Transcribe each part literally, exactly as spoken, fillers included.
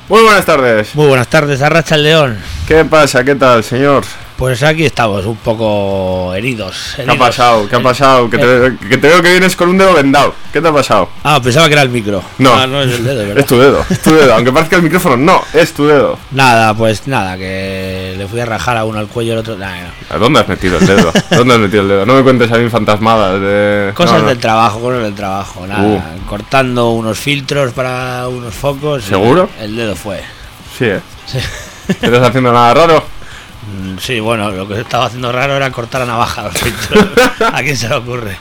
Muy buenas tardes. Muy buenas tardes, Arracha el León. ¿Qué pasa? ¿Qué tal, señor? Pues aquí estamos, un poco heridos. heridos. ¿Qué ha pasado? ¿Qué ha pasado? Que te, que te veo que vienes con un dedo vendado. ¿Qué te ha pasado? Ah, pensaba que era el micro. No, ah, no es el dedo, ¿verdad? Es tu dedo, es tu dedo. Aunque parezca el micrófono, no, es tu dedo. Nada, pues nada, que le fui a rajar a uno al cuello y al otro. Nah, no. ¿A dónde has metido el dedo? ¿Dónde has metido el dedo? No me cuentes a mí fantasmadas de... Cosas no, no. del trabajo, cosas del trabajo, nada. Uh. Cortando unos filtros para unos focos. ¿Seguro? El, el dedo fue. Sí, ¿eh? Sí. ¿Te estás haciendo nada raro? Sí, bueno, lo que estaba haciendo raro era cortar a navaja los filtros. ¿A quién se le ocurre?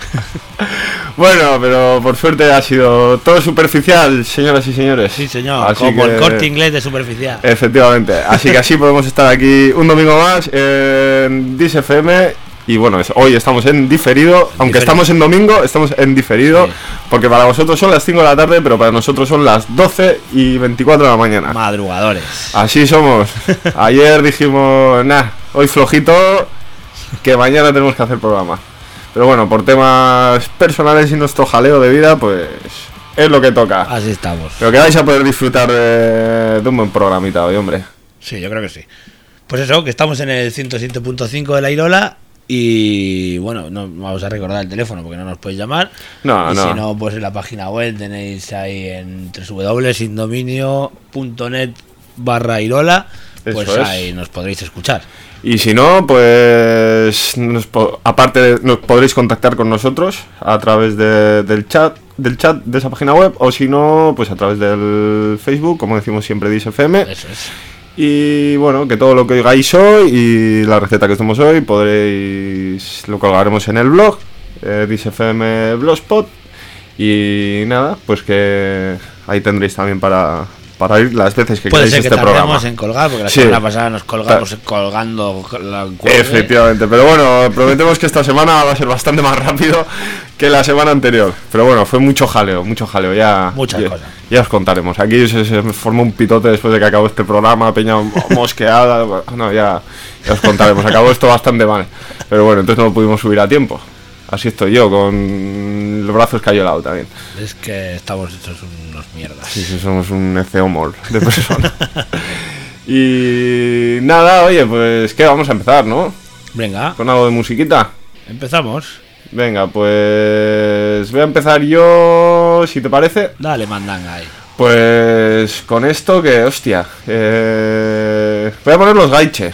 Bueno, pero por suerte ha sido todo superficial, señoras y señores. Sí, señor, así como que... el Corte Inglés de superficial. Efectivamente, así que así podemos estar aquí un domingo más en Dis F M. Y bueno, es, hoy estamos en diferido, aunque diferido. Estamos en domingo, estamos en diferido, sí. Porque para vosotros son las cinco de la tarde, pero para nosotros son las doce y veinticuatro de la mañana. Madrugadores. Así somos. Ayer dijimos, nah, hoy flojito, que mañana tenemos que hacer programa. Pero bueno, por temas personales y nuestro jaleo de vida, pues es lo que toca. Así estamos. Pero que vais a poder disfrutar de, de un buen programita hoy, hombre. Sí, yo creo que sí. Pues eso, que estamos en el ciento siete punto cinco de La Irola. Y bueno, no vamos a recordar el teléfono porque no nos podéis llamar. No, y no. si no, pues en la página web tenéis ahí en doble u doble u doble u punto indominio punto net barra Irola. Pues Eso ahí es. Nos podréis escuchar. Y si no, pues nos po- aparte de, nos podréis contactar con nosotros a través de, del chat del chat de esa página web, o si no, pues a través del Facebook, como decimos siempre, Dis F M. Eso es. Y bueno, que todo lo que oigáis hoy y la receta que estemos hoy podréis, lo colgaremos en el blog, eh, Dis F M Blogspot. Y nada, pues que ahí tendréis también para, para ir las veces que Puede queráis ser que este programa. tardemos en colgar, porque la Sí. semana pasada nos colgamos colgando la cuelgue. Efectivamente, pero bueno, prometemos que esta semana va a ser bastante más rápido que la semana anterior. Pero bueno, fue mucho jaleo, mucho jaleo, ya, Muchas ya, cosas. Ya os contaremos. Aquí se, se formó un pitote después de que acabó este programa, peña mosqueada. No, ya, ya os contaremos. Acabó esto bastante mal. Pero bueno, entonces no lo pudimos subir a tiempo. Así estoy yo, con los brazos cayolados también. Es que estamos hechos unos mierdas. Sí, sí, somos un eceomol de persona. Y nada, oye, pues ¿qué? Vamos a empezar, ¿no? Venga. Con algo de musiquita. Empezamos. Venga, pues voy a empezar yo, si te parece. Dale, mandanga ahí. Pues con esto que, hostia, eh, voy a poner los Gaiche.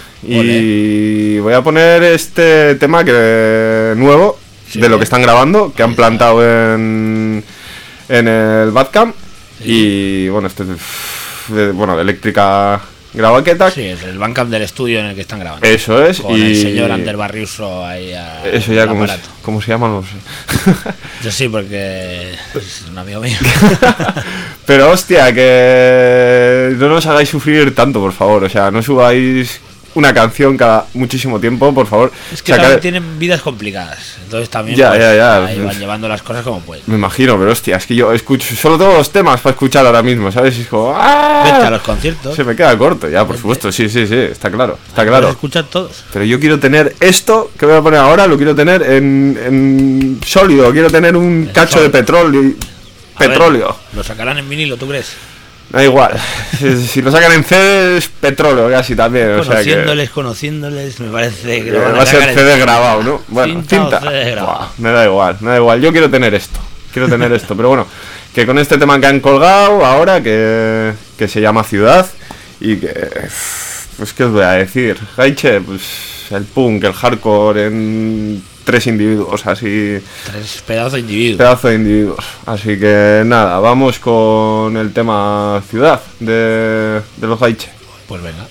Y voy a poner este tema que nuevo, sí, de lo que están grabando, que han plantado en, en el Badcamp. Sí. Y bueno, este es de, bueno, de Eléctrica Gravaqueta. Sí, es el Bandcamp del estudio en el que están grabando. Eso es. Con y el señor Ander Barriuso ahí a, eso ya, como, es, ¿cómo se llama? No sé. Yo sí, porque es un amigo mío. Pero hostia, que no nos hagáis sufrir tanto, por favor. O sea, no subáis una canción cada muchísimo tiempo, por favor. Es que o sea, también que... tienen vidas complicadas. Entonces también ya, pues, ya, ya. ahí van llevando las cosas como pueden. Me imagino, pero hostia, es que yo escucho solo todos los temas para escuchar ahora mismo, ¿sabes? Y es como... ¡ah! Vete a los conciertos. Se me queda corto, ya, por Vete. supuesto. Sí, sí, sí, está claro, está claro. Escuchar todos. Pero yo quiero tener esto que voy a poner ahora, lo quiero tener en, en sólido. Quiero tener un en cacho sólido. de petróleo. Petróleo. Ver, ¿lo sacarán en vinilo, tú crees? Da igual, si lo sacan en C D es petróleo casi también. Conociéndoles, o sea que, conociéndoles, me parece que lo van va a, a ser C D en... grabado, ¿no? Bueno, cinta. cinta. C D grabado. Buah, me da igual, me da igual. Yo quiero tener esto, quiero tener esto. Pero bueno, que con este tema que han colgado ahora, que, que se llama Ciudad, y que, pues, ¿qué os voy a decir? Gaiche, pues, el punk, el hardcore en tres individuos, así. Tres pedazos de individuos. Pedazos de individuos. Así que nada, vamos con el tema Ciudad de, de los Gaiche. Pues venga.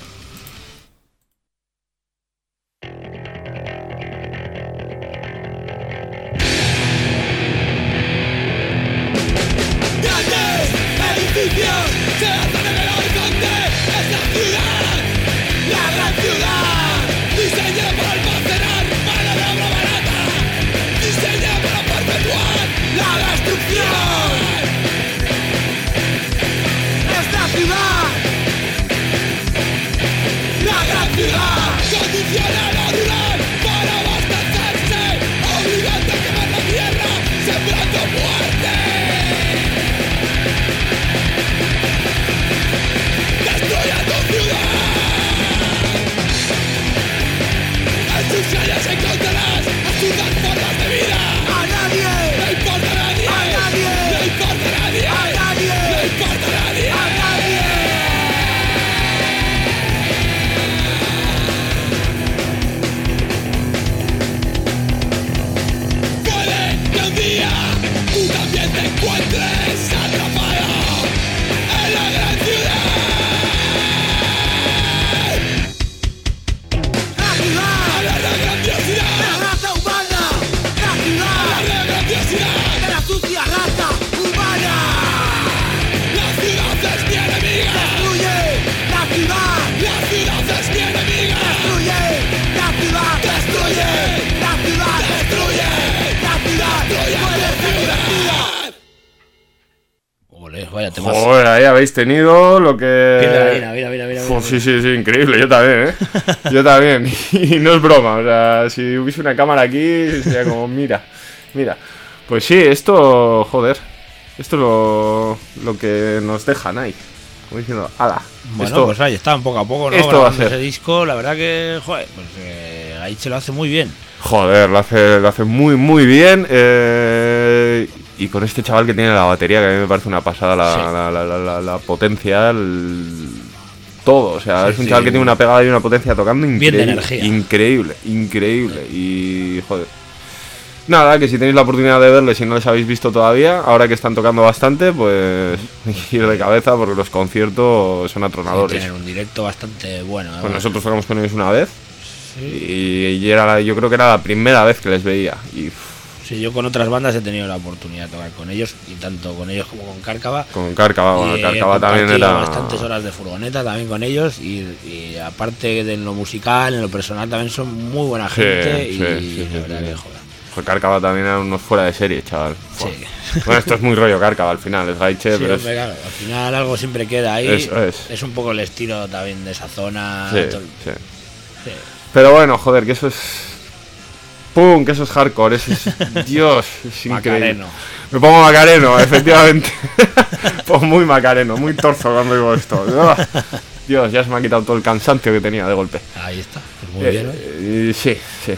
Esta ciudad vaya temazo. Joder, ahí habéis tenido lo que... Mira, mira, mira, mira, mira. Sí, sí, sí, increíble, yo también, ¿eh? Yo también, y no es broma, o sea, si hubiese una cámara aquí, sería como, mira, mira. Pues sí, esto, joder, esto es lo, lo que nos dejan ahí, como diciendo, ala. Bueno, esto, pues ahí está, poco a poco, ¿no? Esto va a ser. Ese disco, la verdad que, joder, pues eh, ahí se lo hace muy bien. Joder, lo hace, lo hace muy, muy bien. Eh, y con este chaval que tiene la batería, que a mí me parece una pasada la, Sí. la, la, la, la, la potencia, el, todo. O sea, Sí, es un sí. chaval que tiene una pegada y una potencia tocando Bien de increíble. energía. Increíble, increíble. Y joder. Nada, que si tenéis la oportunidad de verles, si no les habéis visto todavía, ahora que están tocando bastante, pues ir de cabeza porque los conciertos son atronadores. Tienen un directo bastante bueno. ¿eh? Pues nosotros tocamos con ellos una vez. Sí. Y, y era la- yo creo que era la primera vez que les veía. Y uff, Sí, yo con otras bandas he tenido la oportunidad de tocar con ellos, y tanto con ellos como con Cárcava. con Cárcava, bueno, Y he Cárcava también compartido era. bastantes horas de furgoneta también con ellos, y, y aparte de en lo musical, en lo personal también son muy buena Sí, gente. sí, y sí, sí, la verdad sí. que joder. Pues Cárcava también eran unos fuera de serie, chaval. Fua. Sí. Bueno, esto es muy rollo Cárcava al final, es Gaiche, Sí, pero es. hombre, claro, al final algo siempre queda ahí. Eso es. un poco el estilo también de esa zona. Sí, todo- sí. sí. Pero bueno, joder, que eso es. ¡Pum! Que eso es hardcore, eso es. Dios, es increíble. Macareno. Me pongo macareno, efectivamente. Pues muy macareno, muy torzo cuando digo esto. Dios, ya se me ha quitado todo el cansancio que tenía de golpe. Ahí está, pues muy Eh, bien. ¿eh? eh, sí, sí.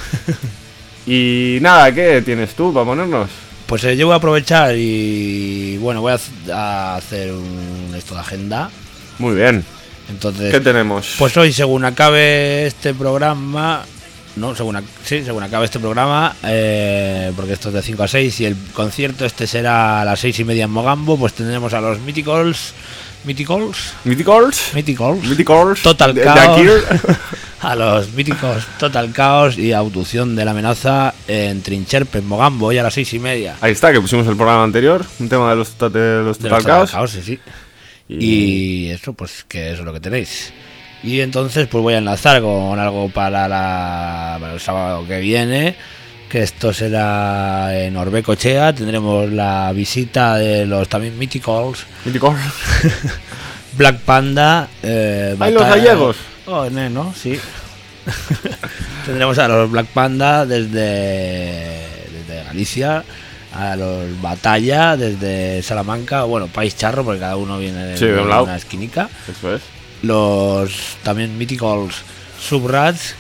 Y nada, ¿qué tienes tú para ponernos? Pues eh, yo voy a aprovechar y bueno, voy a, hac- a hacer un esto de agenda. Muy bien. Entonces, ¿Qué tenemos? pues hoy, según acabe este programa, no, según ac- sí, según acabe este programa, eh, porque esto es de cinco a seis y el concierto este será a las seis y media en Mogambo, pues tendremos a los Mythicals, Mythicals, Mythicals. Mythicals, Mythicals. Total de, de Chaos. aquí. a los Mythicals Total Chaos y Abducción de la Amenaza en Trincherpe, en Mogambo, hoy a las seis y media. Ahí está, que pusimos el programa anterior. Un tema de los, to- de los De Total los Chaos. Chaos, sí, sí. Y- Y eso, pues que eso es lo que tenéis. Y entonces, pues voy a enlazar con algo para, la, para el sábado que viene, que esto será en Orbecochea. Tendremos la visita de los también Mythicals, Mythicals. Black Panda. Eh, ¡Ay, los Batalla- gallegos! Oh, ne, ¿no? Sí. Tendremos a los Black Panda desde, desde Galicia, a los Batalla desde Salamanca, bueno, País Charro, porque cada uno viene de, Sí, de un lado. una esquinica. Eso es. Los también Mythicals Subrats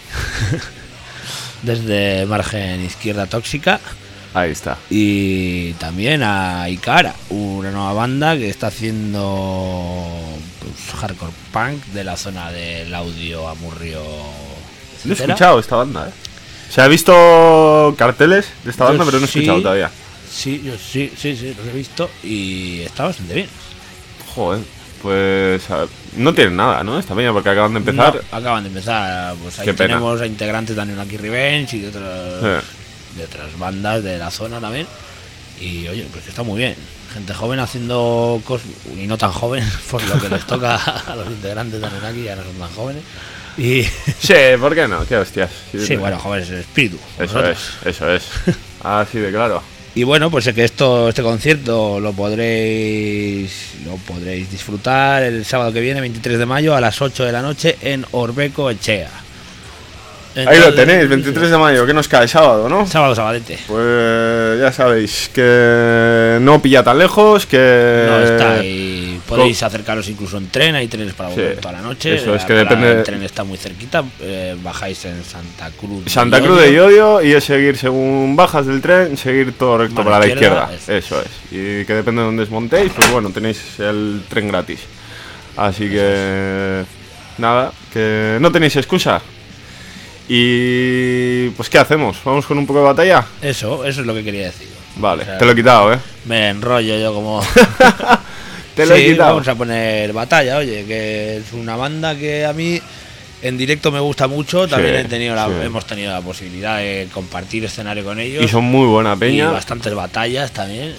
desde margen izquierda tóxica. Ahí está. Y también a Ikara, una nueva banda que está haciendo pues, hardcore punk de la zona del audio Amurrio. No he etcétera. escuchado esta banda, eh. O sea, he visto carteles de esta Yo banda, pero no he sí. escuchado todavía. Sí, yo sí, sí, sí, los he visto y está bastante bien. Joder, pues a ver, no tienen nada, ¿no? Esta peña, porque acaban de empezar. No, acaban de empezar, pues ahí Qué pena. tenemos a integrantes de Unlucky Revenge y de otras, Eh. de otras bandas de la zona también. Y oye, pues está muy bien. Gente joven haciendo cosas, y no tan joven, por lo que les toca a los integrantes de Anunnaki, ya no son tan jóvenes. Y Sí, ¿por qué no? Qué hostias. sí, bueno, jóvenes en espíritu. Eso vosotros. es, eso es. Así de claro. Y bueno, pues es que esto, este concierto lo podréis lo podréis disfrutar el sábado que viene, veintitrés de mayo, a las ocho de la noche en Orbeco Echea. Ahí lo tenéis, veintitrés de mayo, que nos cae sábado, ¿no? Sábado, sabadete. Pues ya sabéis que no pilla tan lejos, que No está ahí. Podéis acercaros incluso en tren, hay trenes para volver Sí, toda la noche. eso es La que parada depende- del tren está muy cerquita, eh, bajáis en Santa Cruz. Santa Cruz de Llodio y es seguir según bajas del tren, seguir todo recto Mano para la izquierda, izquierda. Eso es. Y que depende de donde os montéis, pues bueno, tenéis el tren gratis. Así que nada, que no tenéis excusa. Y pues ¿qué hacemos? ¿Vamos con un poco de batalla? Eso, eso es lo que quería decir. Vale, O sea, te lo he quitado, ¿eh? Me enrollo yo como... Te lo Sí, he quitado. vamos a poner Batalla, oye, que es una banda que a mí en directo me gusta mucho. También Sí, he tenido la, sí. hemos tenido la posibilidad de compartir escenario con ellos. Y son muy buena y peña. bastantes batallas también.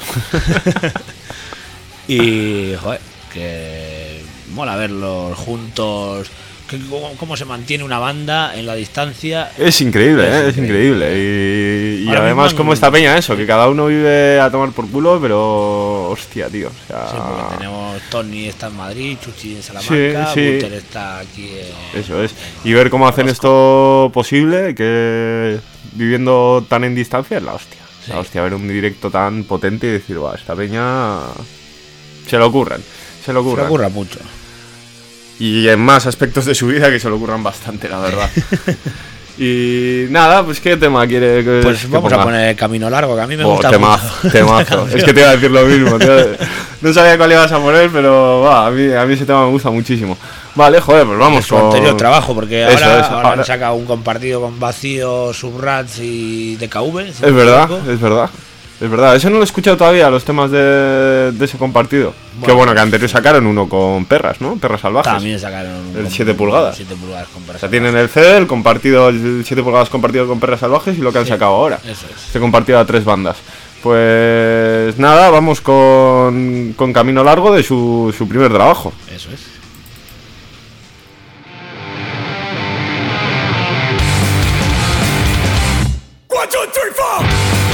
Y, joder, que mola verlos juntos que, cómo, cómo se mantiene una banda en la distancia. Es increíble, es, ¿eh? Es increíble. Y, y además, como esta peña, eso, que cada uno vive a tomar por culo, pero. Hostia, tío. O sea... Sí, porque tenemos Tony está en Madrid, Chuchi en Salamanca, sí, sí. Gunter está aquí. En, eso es. Y ver cómo hacen esto posible, que viviendo tan en distancia es la hostia. Sí. La hostia, ver un directo tan potente y decir, va, esta peña. Se lo ocurran. Se lo ocurran. Se lo ocurra mucho. Y en más aspectos de su vida que se lo ocurran bastante, la verdad. Y nada, pues ¿qué tema quiere que Pues que vamos ponga? a poner Camino Largo, que a mí me Oh, gusta temazo, mucho. temazo. Es que te iba a decir lo mismo. Te... No sabía cuál ibas a poner, pero va, a mí, a mí ese tema me gusta muchísimo. Vale, joder, pues vamos Es su con... anterior trabajo, porque Eso ahora, es, ahora ahora- han sacado un compartido con Vacío, Subrats y D K V. si no Es me verdad, equivoco. es verdad. Es verdad, eso no lo he escuchado todavía, los temas de, de ese compartido. Bueno, que bueno, que anterior sacaron uno con perras, ¿no? Perras salvajes. También sacaron un El com- siete pulgadas. siete pulgadas con O sea, tienen el C D, el compartido, el siete pulgadas compartido con perras salvajes y lo que han Sí, sacado ahora. Eso es. Este compartido a tres bandas. Pues nada, vamos con, con Camino Largo de su, su primer trabajo. Eso es. One, two, three, four.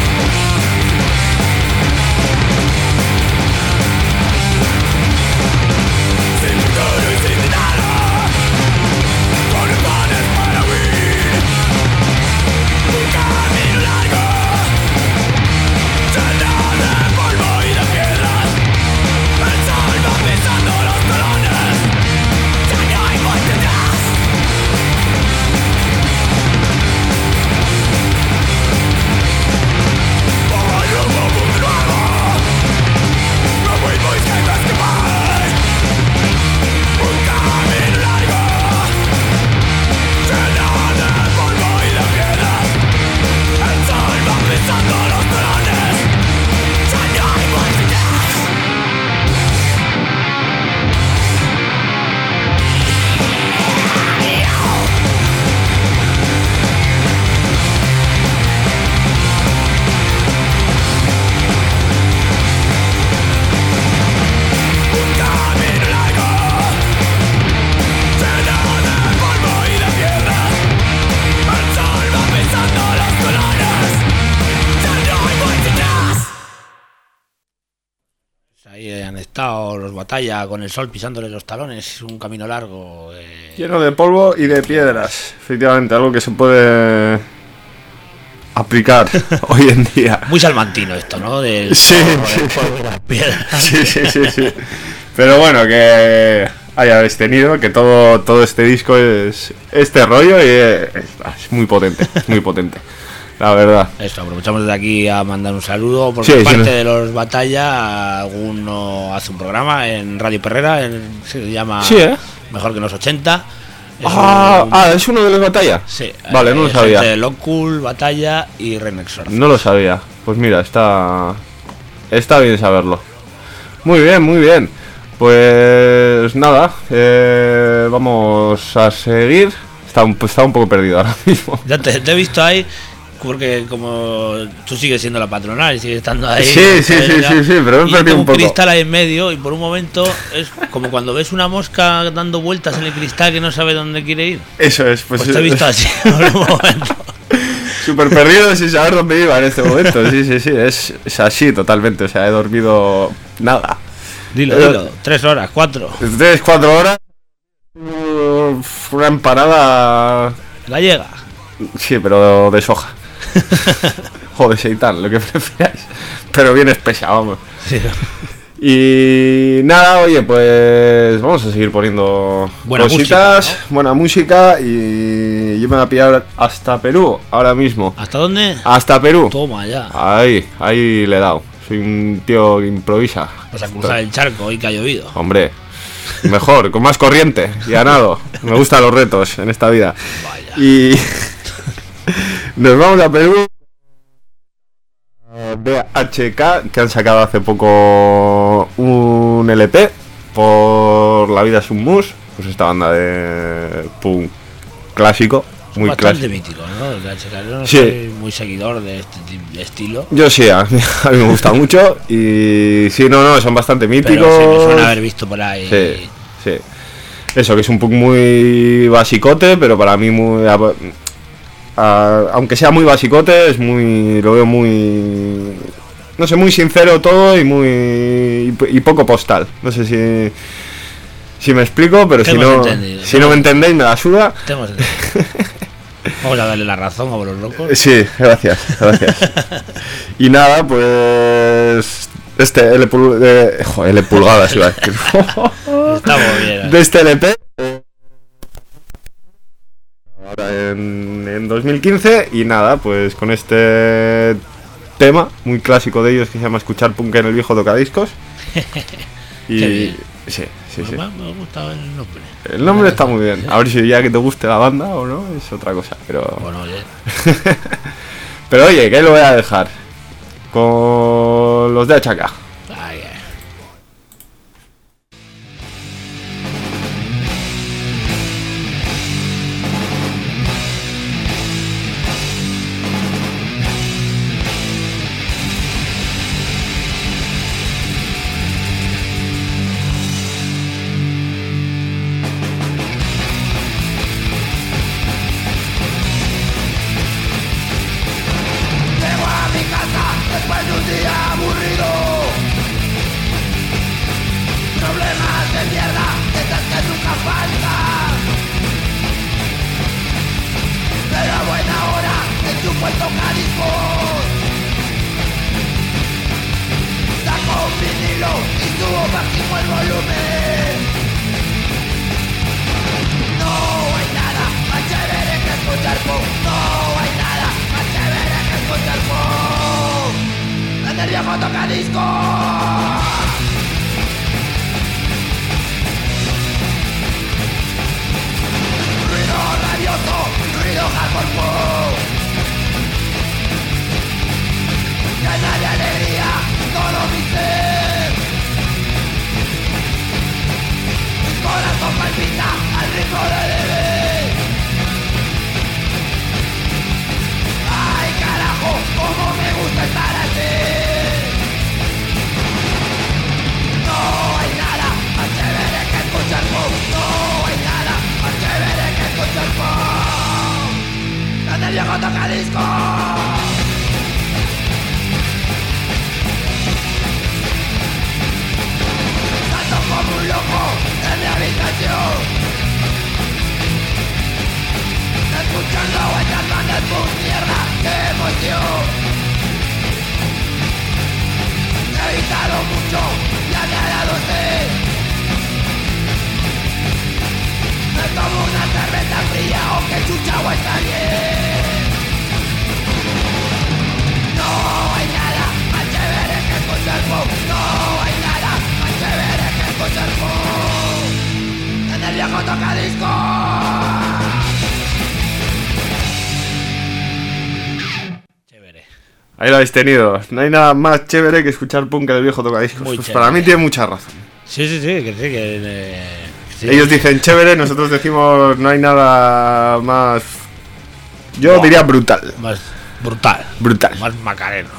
Sin futuro y sin nada, con hermanos para huir. Un camino largo, lleno de polvo y de piedras. El sol va pisando los talones, ya no hay vuelta atrás. Ahí han estado los Batalla con el sol pisándole los talones. Es un camino largo. Eh, Lleno de polvo y de piedras. Efectivamente, algo que se puede aplicar hoy en día. muy salmantino esto, ¿no? Del Sí, polvo, sí. del polvo y las piedras. Sí, sí, sí, sí. Pero bueno, que hayáis tenido, que todo, todo este disco es este rollo y es, es muy potente, es muy potente. La verdad. Eso, aprovechamos desde aquí a mandar un saludo por Sí, parte sí, no. de los Batalla. Alguno hace un programa en Radio Perrera, en- se llama Sí, ¿eh? Mejor que los ochenta. Es Ah, un- ah, es uno de los Batalla. sí, Vale, no lo es sabía. entre Locul, Batalla y Renexor. No lo sabía. Pues mira, está está bien saberlo. Muy bien, muy bien. Pues nada, eh, vamos a seguir. Está un, está un poco perdido ahora mismo. Ya te, te he visto ahí, porque como tú sigues siendo la patronal y sigues estando ahí. Sí, sí, eh, sí, ya- sí, sí, pero me y he perdido tengo un poco. cristal ahí en medio y por un momento es como cuando ves una mosca dando vueltas en el cristal que no sabe dónde quiere ir. Eso es, pues, Pues te he visto así por un momento. súper perdido sin saber dónde iba en este momento. Sí, sí, sí, es, es así totalmente. O sea, he dormido nada. Dilo, Pero- dilo. Tres horas, cuatro. Tres, cuatro horas. Uf, Una empanada. Gallega. Sí, pero de soja. O de seitán, lo que prefieras. Pero bien espesa, vamos. Sí. Y nada, oye, pues vamos a seguir poniendo Buena cositas, música, buena música. Y yo me voy a pillar hasta Perú ahora mismo. ¿Hasta dónde? Hasta Perú. Toma ya. Ahí, ahí le he dado. Soy un tío que improvisa. Vas a cruzar el charco hoy que ha llovido. Hombre, mejor, con más corriente y ganado. Me gustan los retos en esta vida. Vaya. Y nos vamos a Perú. B H K, que han sacado hace poco un L P por La vida es un mus. Pues esta banda de punk clásico, muy Bastante clásico. mítico, ¿no? El H K. Yo no Sí. soy muy seguidor de este tipo de estilo. Yo sí, a mí, a mí me gusta mucho. Y sí, no, no, son bastante míticos. Pero se me suena haber visto por ahí. Sí, sí. Eso, que es un punk muy basicote, pero para mí muy... A, a, aunque sea muy basicote, es muy... Lo veo muy... No sé, muy sincero todo y muy... Y, y poco postal. No sé si... Si me explico, pero si no... Entendido. Si no me entendéis, me la suda. Te hemos entendido. Vamos a darle la razón a los locos. Sí, gracias, gracias. Y nada, pues... Este L, pul eh, joder, L pulgadas iba a decir. Está muy bien. De este L P. Ahora en, en dos mil quince. Y nada, pues con este tema muy clásico de ellos que se llama Escuchar Punk en el viejo tocadiscos. Y qué bien. Sí, sí, sí. Me ha gustado el nombre. El nombre está muy bien. A ver si ya que te guste la banda o no, es otra cosa. Pero. Bueno, oye. Pero oye, que lo voy a dejar con los de Achaca. Ay, ay. Ahí lo habéis tenido. No hay nada más chévere que escuchar punk del viejo tocadiscos. Pues chévere. Para mí tiene mucha razón. Sí, sí, sí, que sí, que... Eh, sí. Ellos dicen chévere, nosotros decimos no hay nada más... Yo wow. diría brutal. Más brutal. Brutal. Más macareno.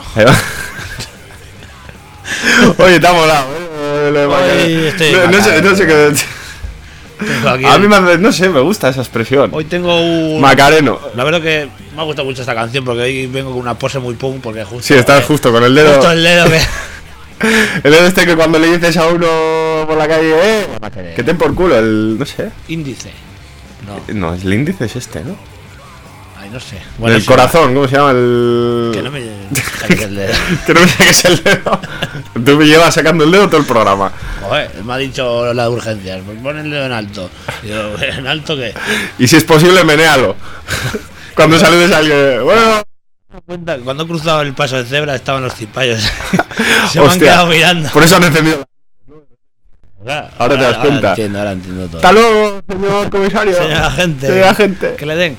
Oye, te ha molado, ¿eh? Hoy estoy no, no sé, no sé qué... A mí me, no sé, me gusta esa expresión. Hoy tengo un... Macareno. La verdad que me ha gustado mucho esta canción porque hoy vengo con una pose muy punk porque justo... Sí, estás eh, justo con el dedo... Justo el dedo que... El dedo este que cuando le dices a uno por la calle, eh, que ten por culo, el... no sé... Índice. No. No, el índice es este, ¿no? Ay, no sé. Bueno, el corazón, ¿cómo se llama? El... Que no me saques el dedo. Que no me saques el dedo. Tú me llevas sacando el dedo todo el programa. Joder, me ha dicho la de urgencias, pues pon el dedo en alto. Digo, ¿en alto qué? Y si es posible, menéalo. Cuando saludes a alguien, bueno... Cuando he cruzado el paso de cebra estaban los cipayos. Se me han quedado mirando. Por eso han encendido. Ahora, ahora te das ahora cuenta. Entiendo, ahora entiendo todo. Hasta luego, señor comisario. Señora gente. Señora gente. Que le den.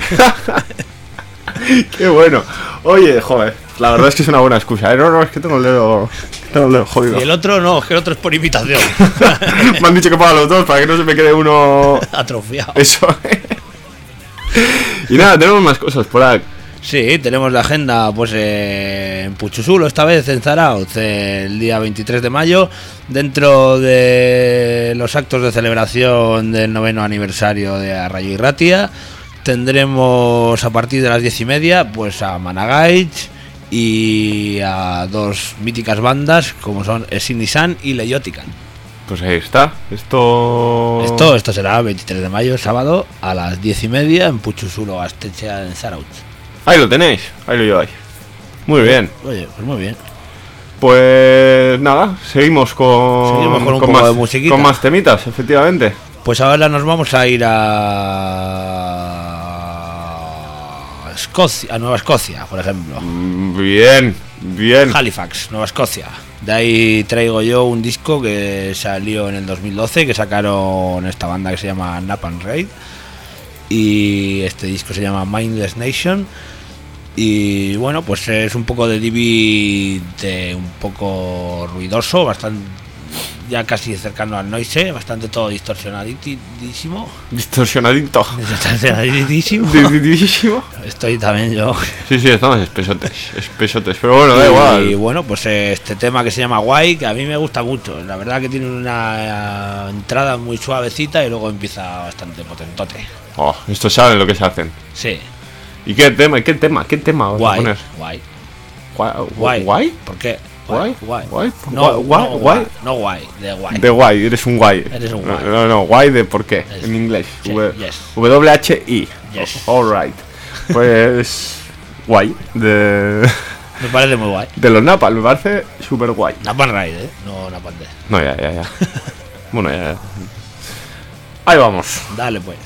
Qué bueno. Oye, joder, la verdad es que es una buena excusa, ¿eh? No, no, es que tengo el dedo, tengo el dedo jodido. Y el otro no, es que el otro es por imitación. Me han dicho que para los dos, para que no se me quede uno... atrofiado. Eso. Y nada, tenemos más cosas por ahí. Sí, tenemos la agenda pues eh, en Puchusulo, esta vez en Zarautz, eh, el día veintitrés de mayo, dentro de los actos de celebración del noveno aniversario de Arrayo y Ratia. Tendremos a partir de las diez y media pues a Managaich y a dos míticas bandas como son Esinisan y Leyotican. Pues ahí está. Esto. Esto, esto será el veintitrés de mayo, sábado, a las diez y media en Puchusulo, Gasteiz, en Zarautz. Ahí lo tenéis, ahí lo lleváis. Muy bien. Oye, pues muy bien. Pues nada, seguimos con, Seguimos con un con poco más, de musiquita. con más temitas, efectivamente. Pues ahora nos vamos a ir a Escocia, a Nueva Escocia, por ejemplo. Mm, Bien, bien. Halifax, Nueva Escocia. De ahí traigo yo un disco que salió en el dos mil doce, que sacaron esta banda que se llama Nap and Raid. Y este disco se llama Mindless Nation. Y bueno, pues es un poco de divi de un poco ruidoso, bastante ya casi cercano al noise, bastante todo distorsionadísimo. Distorsionadito. Distorsionadísimo. Distorsionadísimo. Estoy también yo. Sí, sí, estamos espesotes, espesotes. Pero bueno, da Y igual. bueno, pues este tema que se llama Guay, que a mí me gusta mucho. La verdad que tiene una entrada muy suavecita y luego empieza bastante potentote. Oh, estos saben lo que se hacen. Sí. ¿Y qué tema? ¿Qué tema? ¿Qué tema vas a Guay. poner? Guay. Guay. Guay. ¿Guay? ¿Por qué? Guay. Guay. Guay. No, Guay. no, Guay. No guay, de guay. De guay, eres un guay. Eres un guay. No, no, no, guay de por qué, Es- en inglés. sí, W- yes. W H I. Yes. Alright. Pues. Guay. De. Me parece muy guay. De los Napal, me parece súper guay. Napan Raid, ¿eh? No Napan D. No, ya, ya, ya. Bueno, ya, ya. Ahí vamos. Dale pues.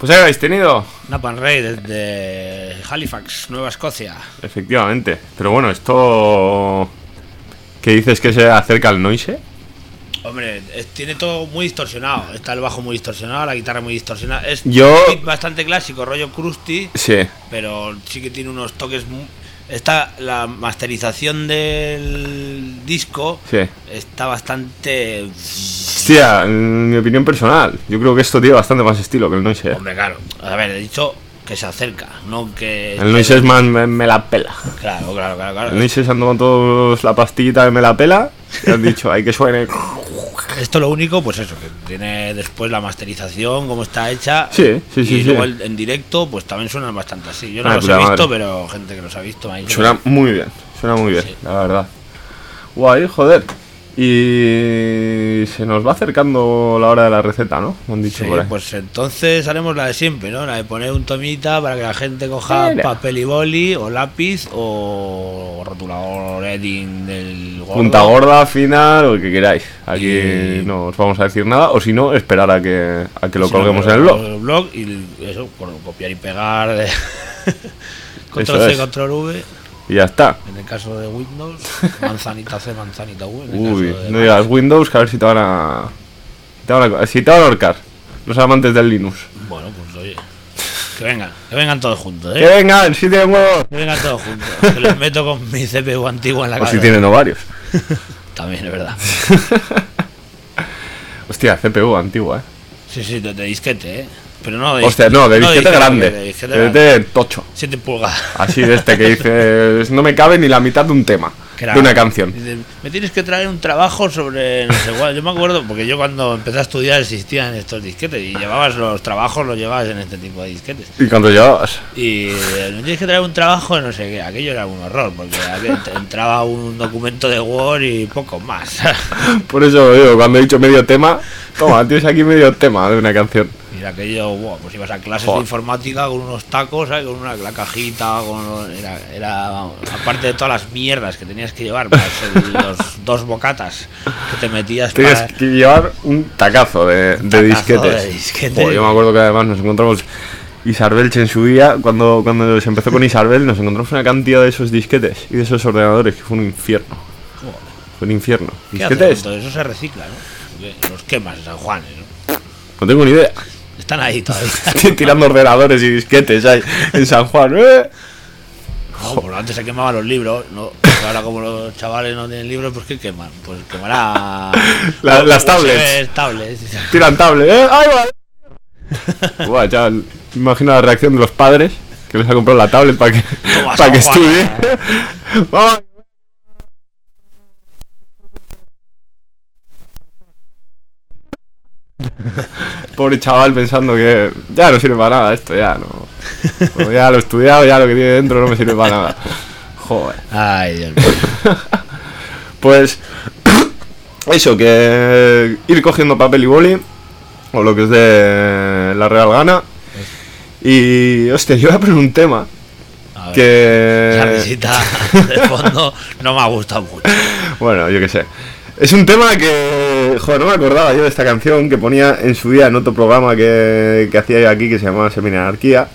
Pues ahí habéis tenido. Napa and Ray desde Halifax, Nueva Escocia. Efectivamente. Pero bueno, esto... ¿Qué dices que se acerca al noise? Hombre, es- tiene todo muy distorsionado. Está el bajo muy distorsionado, la guitarra muy distorsionada. Es Yo- un beat bastante clásico, rollo crusty, Sí. pero sí que tiene unos toques. mu- Está la masterización del disco. Sí. Está bastante. Hostia, en mi opinión personal, yo creo que esto tiene bastante más estilo que el noise. ¿eh? Hombre, claro. A ver, he dicho que se acerca, no que. El noise es más me, me la pela. Claro, claro, claro. claro. El noise ando con todos la pastillita de me la pela. Y han dicho, hay que suene. Esto lo único, pues eso, que tiene después la masterización, cómo está hecha. Sí, sí, sí, Y sí. luego el- en directo, pues también suenan bastante así. Yo no Ah, los he puta visto, madre. pero gente que los ha visto me ha dicho Suena muy bien, suena muy bien, Sí. la verdad. Guay, joder. Y se nos va acercando la hora de la receta, ¿no? Me han dicho Sí, por ahí. pues entonces haremos la de siempre, ¿no? La de poner un tomita para que la gente coja Mira. papel y boli, o lápiz, o rotulador Edding del gordo. Punta gorda, fina, lo que queráis. Aquí Y- no os vamos a decir nada, o si no, esperar a que, a que lo Si no, colguemos en pero el blog. el blog y eso, con copiar y pegar. De control Eso C, es. control V. Y ya está. En el caso de Windows, manzanita C, manzanita U. En el Uy, caso de no Mac. digas Windows, que a ver si te van a. Te van a si te van a ahorcar. Los amantes del Linux. Bueno, pues oye, que vengan, que vengan todos juntos, ¡Que ¿eh? vengan! ¡Si tienen huevos! Que vengan todos juntos. Que les meto con mi C P U antigua en la O cabeza. si tienen ovarios. También es verdad. Hostia, C P U antigua, eh. Sí, sí, de, de disquete, ¿eh? Pero no de Hostia, no, de disquete grande. De disquete De, grande. de tocho. siete pulgadas. Así de este que dices, no me cabe ni la mitad de un tema, Que era- de una canción. Dice, me tienes que traer un trabajo sobre no sé cuál. Yo me acuerdo, porque yo cuando empecé a estudiar existían estos disquetes y llevabas los trabajos, los llevabas en este tipo de disquetes. ¿Y cuánto llevabas? Y eh, me tienes que traer un trabajo de no sé qué. Aquello era un horror, porque aquel- entraba un documento de Word y poco más. Por eso lo digo, cuando he dicho medio tema, toma, tienes aquí medio tema de una canción. Y aquello, wow, pues ibas a clases Joder. de informática con unos tacos, ¿sabes? Con una la cajita, con era, era vamos, aparte de todas las mierdas que tenías que llevar, más el- los dos bocatas que te metías Tienes para que llevar un tacazo de, de tacazo disquetes. de disquetes. Joder, yo me acuerdo que además nos encontramos Isarbelch en su día, cuando, cuando se empezó con Isarbel, nos encontramos una cantidad de esos disquetes y de esos ordenadores que fue un infierno. Joder, Fue un infierno. ¿qué haces ¿Disquetes? con todo eso? Se recicla, ¿no? Porque los quemas en San Juan, ¿no? No tengo ni idea. Están ahí todavía. Estoy tirando ordenadores y disquetes ahí en San Juan. ¿eh? No, pues antes se quemaban los libros, ¿no? Porque ahora como los chavales no tienen libros, pues ¿qué queman? Pues quemará La- las U S B tablets. tablets. Tiran tablet, ¿eh? ¡Ay, va! Buah, chaval, me imagino la reacción de los padres que les ha comprado la tablet para que, Toma, para que San Juan. estudie. Vamos. Pobre chaval pensando que ya no sirve para nada esto, ya no. Como ya lo he estudiado, ya lo que tiene dentro no me sirve para nada. Joder. Ay, Dios mío. Pues eso, que ir cogiendo papel y boli, o lo que es de la real gana. Y hostia, yo voy a poner un tema A ver, que... la visita de fondo no me ha gustado mucho. Bueno, yo qué sé. Es un tema que, joder, no me acordaba yo de esta canción que ponía en su día en otro programa que, que hacía yo aquí que se llamaba Seminarquía.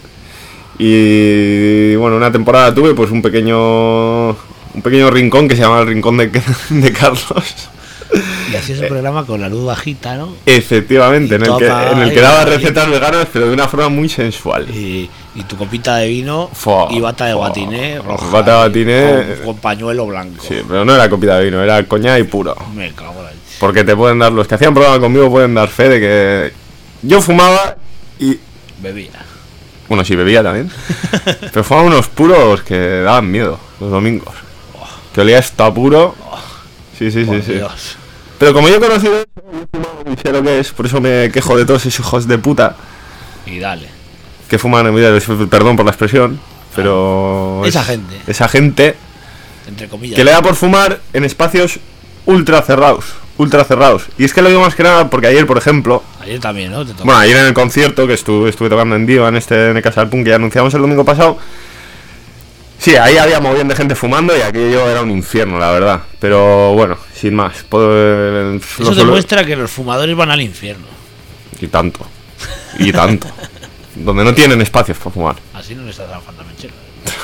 Y bueno, una temporada tuve pues un pequeño un pequeño rincón que se llamaba el Rincón de, de Carlos. Y hacías el programa con la luz bajita, ¿no? Efectivamente, en el que, Topa, en el que daba y- recetas veganas, pero de una forma muy sensual. Y, y tu copita de vino Fua, y bata de fua. guatiné roja. Bata de guatiné. Con, con pañuelo blanco. Sí, pero no era copita de vino, era coñac y puro. Me cago en la leche. Porque te pueden dar, los que hacían programa conmigo pueden dar fe de que yo fumaba y... Bebía. Bueno, sí, bebía también. Pero fumaban unos puros que daban miedo los domingos. Que olía esto a puro. Sí, sí, sí, Por sí. Dios. Pero como yo he conocido eso, yo he fumado y sé lo que es, por eso me quejo de todos esos hijos de puta Y dale. que fuman, mira, perdón por la expresión, pero... Esa es- gente. Esa gente Entre comillas. que le da por fumar en espacios ultra cerrados, ultra cerrados. Y es que lo digo más que nada porque ayer, por ejemplo, Ayer también, ¿no? Te tocó. bueno, ayer en el concierto que estuve, estuve tocando en Diva, en este en el Casa del Punk que ya anunciamos el domingo pasado, sí, ahí había mogollón de gente fumando y aquello era un infierno, la verdad. Pero bueno, sin más. Puedo, Eso demuestra que los fumadores van al infierno. Y tanto, y tanto. donde no tienen espacios para fumar. Así no les está dando falta mechero.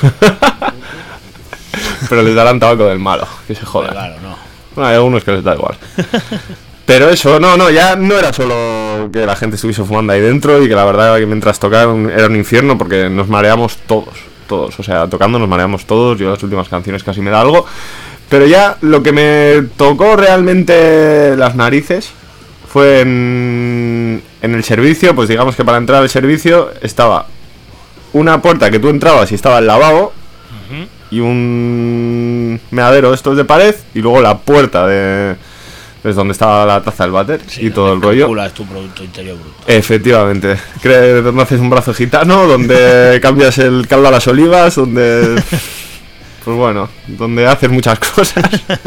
Pero les darán tabaco del malo, que se joda. Claro, no. Bueno, hay algunos que les da igual. Pero eso, no, no, ya no era solo que la gente estuviese fumando ahí dentro y que la verdad que mientras tocaban era un infierno porque nos mareamos todos, todos. O sea, tocando nos mareamos todos, yo las últimas canciones casi me da algo. Pero ya lo que me tocó realmente las narices fue en, en el servicio, pues digamos que para entrar al servicio estaba una puerta que tú entrabas y estaba el lavabo. Uh-huh. Y un meadero estos de pared y luego la puerta de... es donde estaba la taza del váter, sí, y todo el rollo. Es tu producto interior bruto. Efectivamente. Crees donde haces un brazo gitano, donde cambias el caldo a las olivas, donde... pues bueno, donde haces muchas cosas.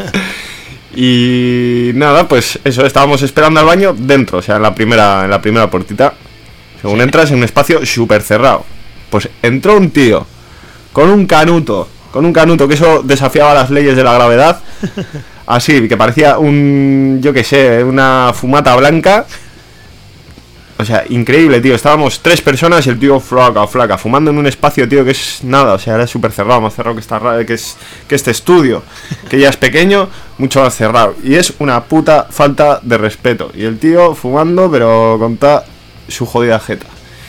Y nada, pues eso, estábamos esperando al baño dentro, o sea, en la primera, en la primera puertita. Según sí. Entras en un espacio súper cerrado. Pues entró un tío con un canuto, con un canuto que eso desafiaba las leyes de la gravedad. Así, que parecía un, yo qué sé, una fumata blanca. O sea, increíble, tío. Estábamos tres personas y el tío flaca, flaca, fumando en un espacio, tío, que es nada. O sea, era súper cerrado, más cerrado que, esta, que, es, que este estudio, que ya es pequeño, mucho más cerrado. Y es una puta falta de respeto. Y el tío fumando, pero con toda su jodida jeta.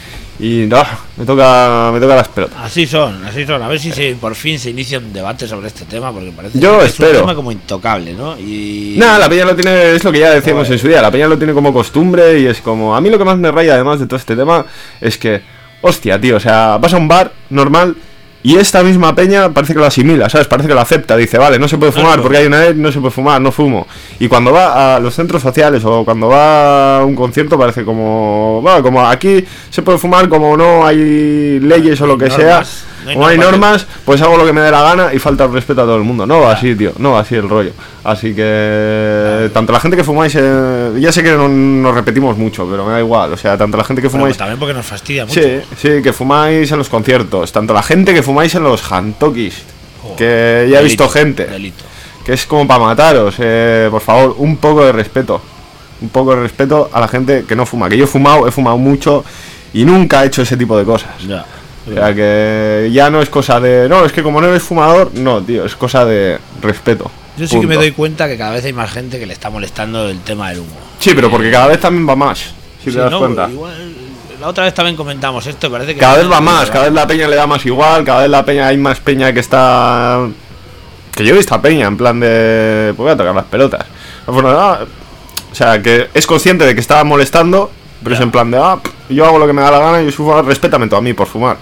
Y no, me toca me toca las pelotas. Así son, así son. A ver si se, por fin se inicia un debate sobre este tema, porque parece Yo que espero. es un tema como intocable, ¿no? Y nada, la peña lo tiene, es lo que ya decíamos en su día, la peña lo tiene como costumbre y es como... A mí lo que más me raya además de todo este tema es que, hostia, tío, o sea, vas a un bar normal y esta misma peña parece que lo asimila, ¿sabes? Parece que lo acepta, dice, vale, no se puede fumar porque hay una E D, no se puede fumar, no fumo. Y cuando va a los centros sociales o cuando va a un concierto parece como... Bueno, como aquí se puede fumar, como no hay leyes o lo que sea, o hay normas, pues hago lo que me dé la gana y falta el respeto a todo el mundo. No va así, tío, no va así el rollo. Así que tanto la gente que fumáis, eh, ya sé que no nos repetimos mucho, pero me da igual. O sea, tanto la gente que fumáis... Bueno, también porque nos fastidia mucho. Sí, sí, que fumáis en los conciertos, tanto la gente que fumáis en los hantokis, oh, que ya he visto gente, delito. Que es como para mataros. Eh, por favor, un poco de respeto, un poco de respeto a la gente que no fuma. Que yo he fumado, he fumado mucho y nunca he hecho ese tipo de cosas. Ya. O sea, que ya no es cosa de... No, es que como no eres fumador, no, tío, es cosa de respeto. Yo sí punto. Que me doy cuenta que cada vez hay más gente que le está molestando el tema del humo. Sí, pero porque cada vez también va más, si sí, te das no, cuenta. Igual, la otra vez también comentamos esto, parece que... Cada vez va más, cada vez la peña le da más igual, cada vez la peña hay más peña que está... Que yo he visto a peña en plan de... Pues voy a tocar las pelotas. Bueno, no, o sea, que es consciente de que estaba molestando, pero ya. Es en plan de... Ah, yo hago lo que me da la gana y yo fumo, respétame tú a mí por fumar.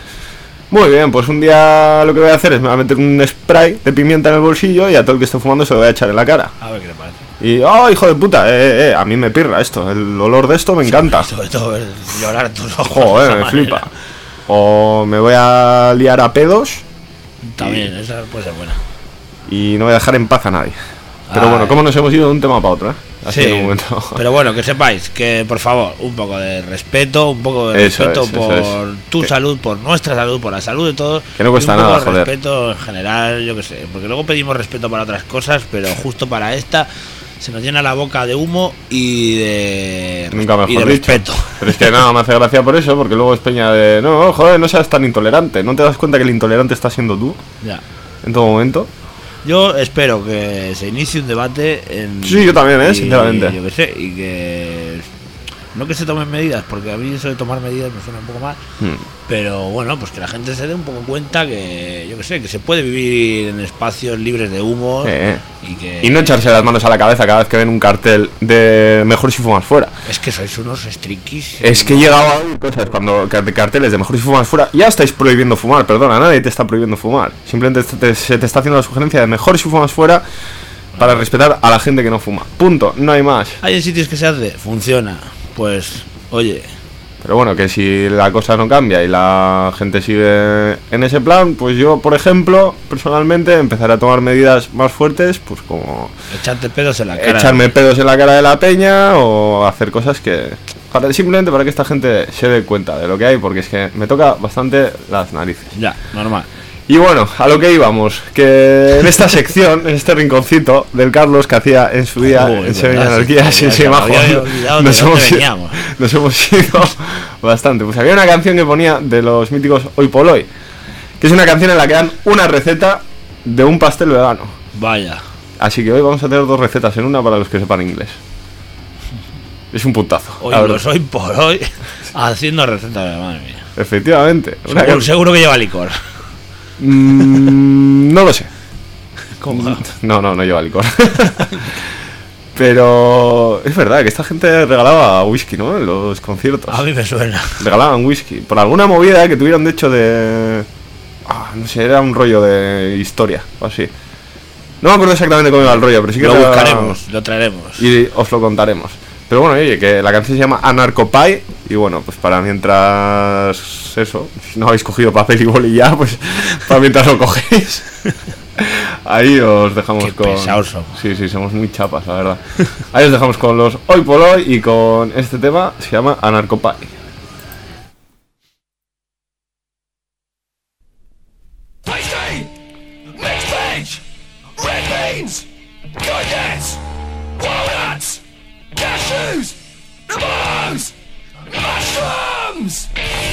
Muy bien, pues un día lo que voy a hacer es me voy a meter un spray de pimienta en el bolsillo y a todo el que esté fumando se lo voy a echar en la cara. A ver qué le parece. Y, oh, hijo de puta, eh, eh, a mí me pirra esto, el olor de esto me encanta. Sobre todo ver llorar tus ojos. Joder, me manera. Flipa. O me voy a liar a pedos. También, y, esa puede ser buena. Y no voy a dejar en paz a nadie. Pero ah, bueno, ¿cómo nos hemos ido de un tema para otro, eh? Así sí, en un momento. Pero bueno, que sepáis que, por favor, un poco de respeto, un poco de eso respeto es, por es. tu que, salud, por nuestra salud, por la salud de todos. Que no cuesta y un poco nada, de joder. Respeto en general, yo que sé, porque luego pedimos respeto para otras cosas, pero justo para esta se nos llena la boca de humo y de, Nunca mejor y de dicho. respeto. Pero es que nada, me hace gracia por eso, porque luego es peña de... No, joder, no seas tan intolerante. ¿No te das cuenta que el intolerante está siendo tú? Ya. En todo momento. Yo espero que se inicie un debate en... Sí, yo también, ¿eh? Y, sinceramente. Yo que sé, y que... No que se tomen medidas, porque a mí eso de tomar medidas me suena un poco mal. Hmm. Pero bueno, pues que la gente se dé un poco cuenta que, yo que sé, que se puede vivir en espacios libres de humo. Eh. Y que... Y no echarse las manos a la cabeza cada vez que ven un cartel de mejor si fumas fuera. Es que sois unos estriquis. Es que he llegado a oír cosas cuando de carteles de mejor si fumas fuera. Ya estáis prohibiendo fumar, perdona, nadie te está prohibiendo fumar. Simplemente te, te, se te está haciendo la sugerencia de mejor si fumas fuera para respetar a la gente que no fuma. Punto, no hay más. Hay en sitios que se hace, funciona. Pues, oye. Pero bueno, que si la cosa no cambia y la gente sigue en ese plan, pues yo, por ejemplo, personalmente empezaré a tomar medidas más fuertes, pues como... Echarte pedos en la cara. Echarme pedos en la cara de la peña o hacer cosas que... Para, simplemente para que esta gente se dé cuenta de lo que hay, porque es que me toca bastante las narices. Ya, normal. Y bueno, a lo que íbamos, que en esta sección, en este rinconcito del Carlos que hacía en su día Uy, en Sevilla verdad, Anarquía, sí, sí, ya sí, me majo, había olvidado de nos, dónde hemos, ido- veníamos. nos hemos ido bastante. Pues había una canción que ponía de los míticos Hoy por Hoy, que es una canción en la que dan una receta de un pastel vegano. Vaya. Así que hoy vamos a tener dos recetas en una para los que sepan inglés. Es un puntazo. Hoy la lo verdad. soy por hoy haciendo recetas de madre mía. Efectivamente. Una Seguro, can- seguro que lleva licor. Mm, no lo sé. ¿Cómo? No, no, no lleva licor. Pero es verdad que esta gente regalaba whisky, ¿no? En los conciertos. A mí me suena. Regalaban whisky. Por alguna movida que tuvieron, de hecho, de... Ah, no sé, era un rollo de historia o así. No me acuerdo exactamente cómo iba el rollo, pero sí que Lo era- buscaremos, lo traeremos. y os lo contaremos. Pero bueno, oye, que la canción se llama Anarcopie. Y bueno, pues para mientras eso, si no habéis cogido papel y boli ya, pues para mientras lo cogéis. Ahí os dejamos Qué con... pesados somos. Sí, sí, somos muy chapas, la verdad. Ahí os dejamos con los Hoy por Hoy y con este tema, se llama Anarcopie. Pastry, mixed veg, red beans, goodness, walnuts, cashews, lemons, mushrooms.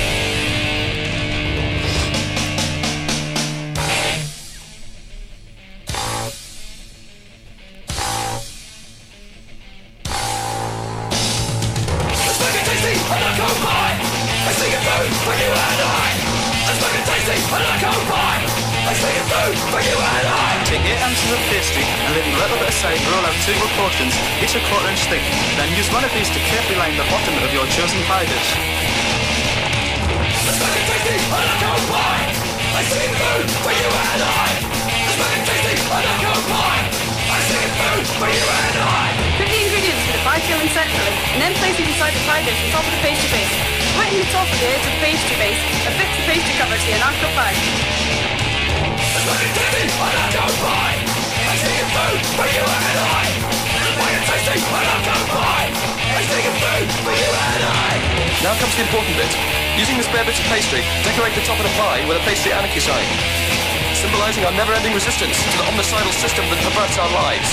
Let's make it tasty, Anarcho pie. I sing it food for you and I. Let's make it tasty, Anarcho pie. I sing it food for you and I. Take eight ounces of pastry and leave a little bit aside. Roll out two proportions, each a quarter inch thick. Then use one of these to carefully line the bottom of your chosen pie dish. Let's make it tasty, Anarcho pie. I sing it food for you and I. Let's make it tasty, Anarcho pie. I sing it food for you and I. Cook the ingredients for the pie filling centrally, and then place it inside the pie dish on top of the pastry base. Wet the top of the edge of the pastry base, and fix the pastry cover to the Anarcho pie. Let's make it tasty, Anarcho pie. I sing it food for you and I. Let's make it tasty, Anarcho pie. I sing it food for you and I. Now comes the important bit. Using the spare bits of pastry, decorate the top of the pie with a pastry anarchy sign, symbolizing our never-ending resistance to the omnicidal system that perverts our lives.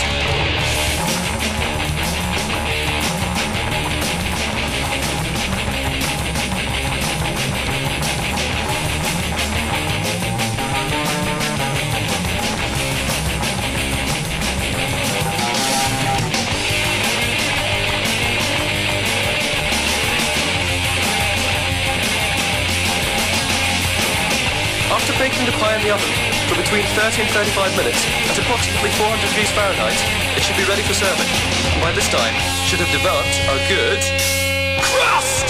After baking the pie in the oven for between thirty and thirty-five minutes at approximately four hundred degrees Fahrenheit, it should be ready for serving. And by this time, should have developed a good crust!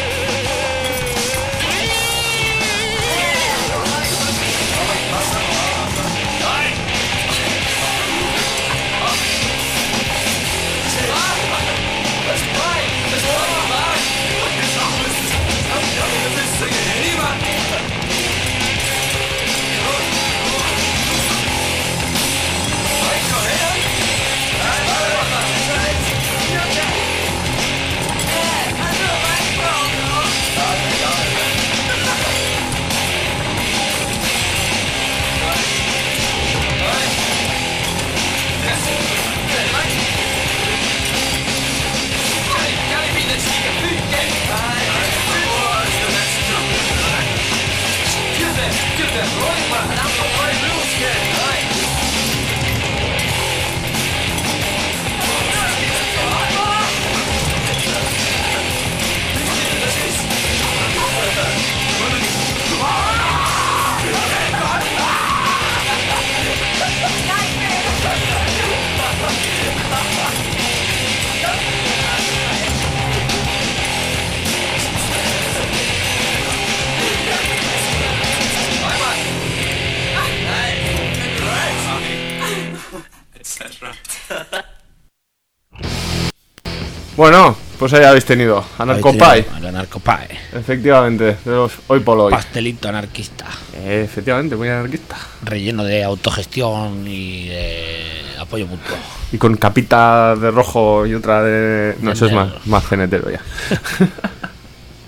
Bueno, pues ahí habéis tenido Anarcopie. El Anarcopie. Efectivamente, de los Hoy por Hoy. Pastelito anarquista. Eh, efectivamente, muy anarquista. Relleno de autogestión y de apoyo mutuo. Y con capita de rojo y otra de... No, eso es negro. más, más cenetero ya.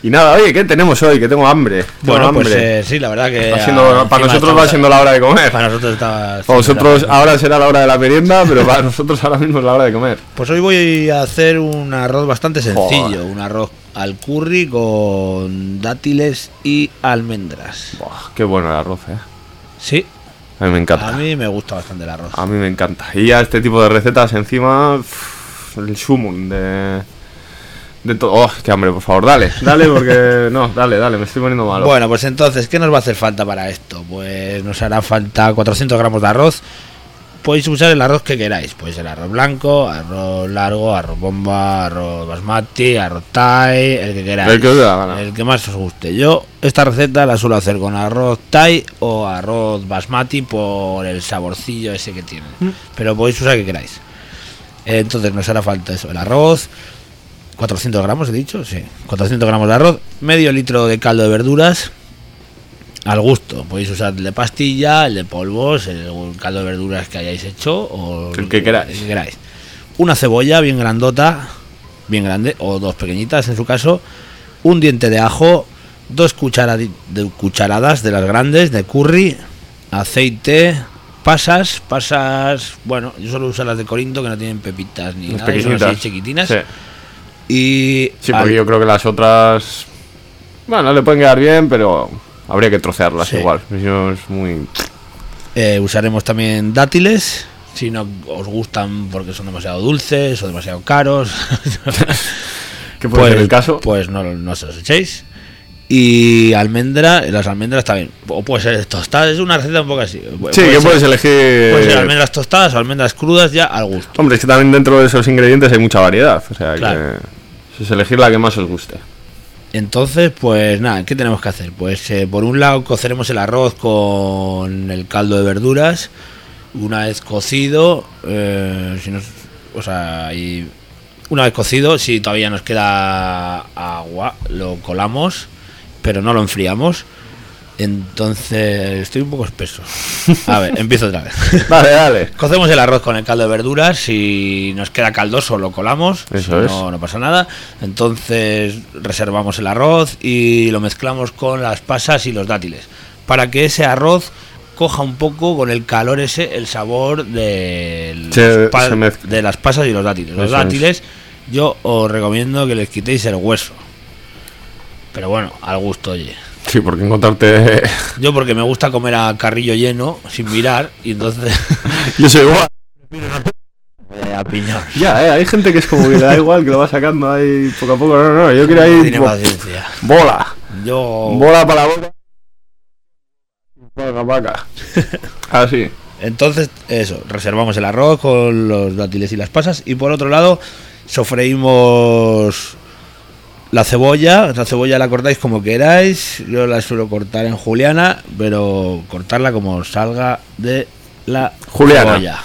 Y nada, oye, ¿qué tenemos hoy? Que tengo hambre. Tengo Bueno, hambre. pues eh, sí, la verdad que... Va siendo- ah, para encima nosotros va estamos- siendo la hora de comer. Para nosotros está... Para vosotros ahora será la hora de la merienda, pero para nosotros ahora mismo es la hora de comer. Pues hoy voy a hacer un arroz bastante sencillo. Joder. Un arroz al curry con dátiles y almendras. Buah, qué bueno el arroz, eh. Sí, A mí me encanta. a mí me gusta bastante el arroz. A mí me encanta. Y ya este tipo de recetas encima, uff, el sumum de... De todo. Oh, qué hambre, por favor, dale, dale, porque... No, dale, dale, me estoy poniendo malo. Bueno, pues entonces, ¿qué nos va a hacer falta para esto? Pues nos hará falta cuatrocientos gramos de arroz. Podéis usar el arroz que queráis. Puede ser arroz blanco, arroz largo, arroz bomba, arroz basmati, arroz thai, el que queráis. El que os dé la gana. El que más os guste. Yo esta receta la suelo hacer con arroz thai o arroz basmati por el saborcillo ese que tiene. Pero podéis usar el que queráis. Entonces nos hará falta eso, el arroz, cuatrocientos gramos he dicho, sí, cuatrocientos gramos de arroz, medio litro de caldo de verduras, al gusto. Podéis usar el de pastilla, el de polvos, el, el caldo de verduras que hayáis hecho o El que queráis. el que queráis. Una cebolla bien grandota, bien grande, o dos pequeñitas en su caso, un diente de ajo, dos cucharadi- de cucharadas de las grandes de curry, aceite, pasas, pasas, bueno, yo solo uso las de Corinto que no tienen pepitas ni Las nada, son pequeñitas. así chiquitinas. Sí, Y sí, al- porque yo creo que las otras... Bueno, le pueden quedar bien, pero habría que trocearlas Sí. igual. Eso es muy... eh, usaremos también dátiles, si no os gustan porque son demasiado dulces o demasiado caros. ¿Qué puede ser el caso? Pues no, no se los echéis. Y almendra, las almendras también. O puede ser tostadas, es una receta un poco así. Pu- Sí, puede que ser- puedes elegir... Puede ser almendras tostadas o almendras crudas ya al gusto. Hombre, es que también dentro de esos ingredientes hay mucha variedad. O sea, Claro. que es elegir la que más os guste. Entonces, pues nada, ¿qué tenemos que hacer? Pues eh, por un lado coceremos el arroz con el caldo de verduras. Una vez cocido, eh, si nos, o sea, y una vez cocido, si todavía nos queda agua, lo colamos, pero no lo enfriamos. Entonces, estoy un poco espeso. A ver, empiezo otra vez. Dale, dale. Cocemos el arroz con el caldo de verduras. Si nos queda caldoso, lo colamos. Eso si es. No, no pasa nada. Entonces, reservamos el arroz y lo mezclamos con las pasas y los dátiles. Para que ese arroz coja un poco con el calor ese, el sabor del Se- pa- se mezcla. de las pasas y los dátiles. Los Eso es. dátiles, yo os recomiendo que les quitéis el hueso. Pero bueno, al gusto, oye. Sí, porque encontrarte... Yo porque me gusta comer a carrillo lleno, sin mirar, y entonces... Yo soy igual. a piñón. Ya, eh, hay gente que es como que le da igual, que lo va sacando ahí poco a poco. No, no, yo quiero ahí... Tiene bo- paciencia. bola. Yo... Bola para la boca. Para la vaca. Así. Entonces, eso, reservamos el arroz con los dátiles y las pasas. Y por otro lado, sofreímos la cebolla. La cebolla la cortáis como queráis. Yo la suelo cortar en juliana, pero cortarla como salga de la Juliana. cebolla.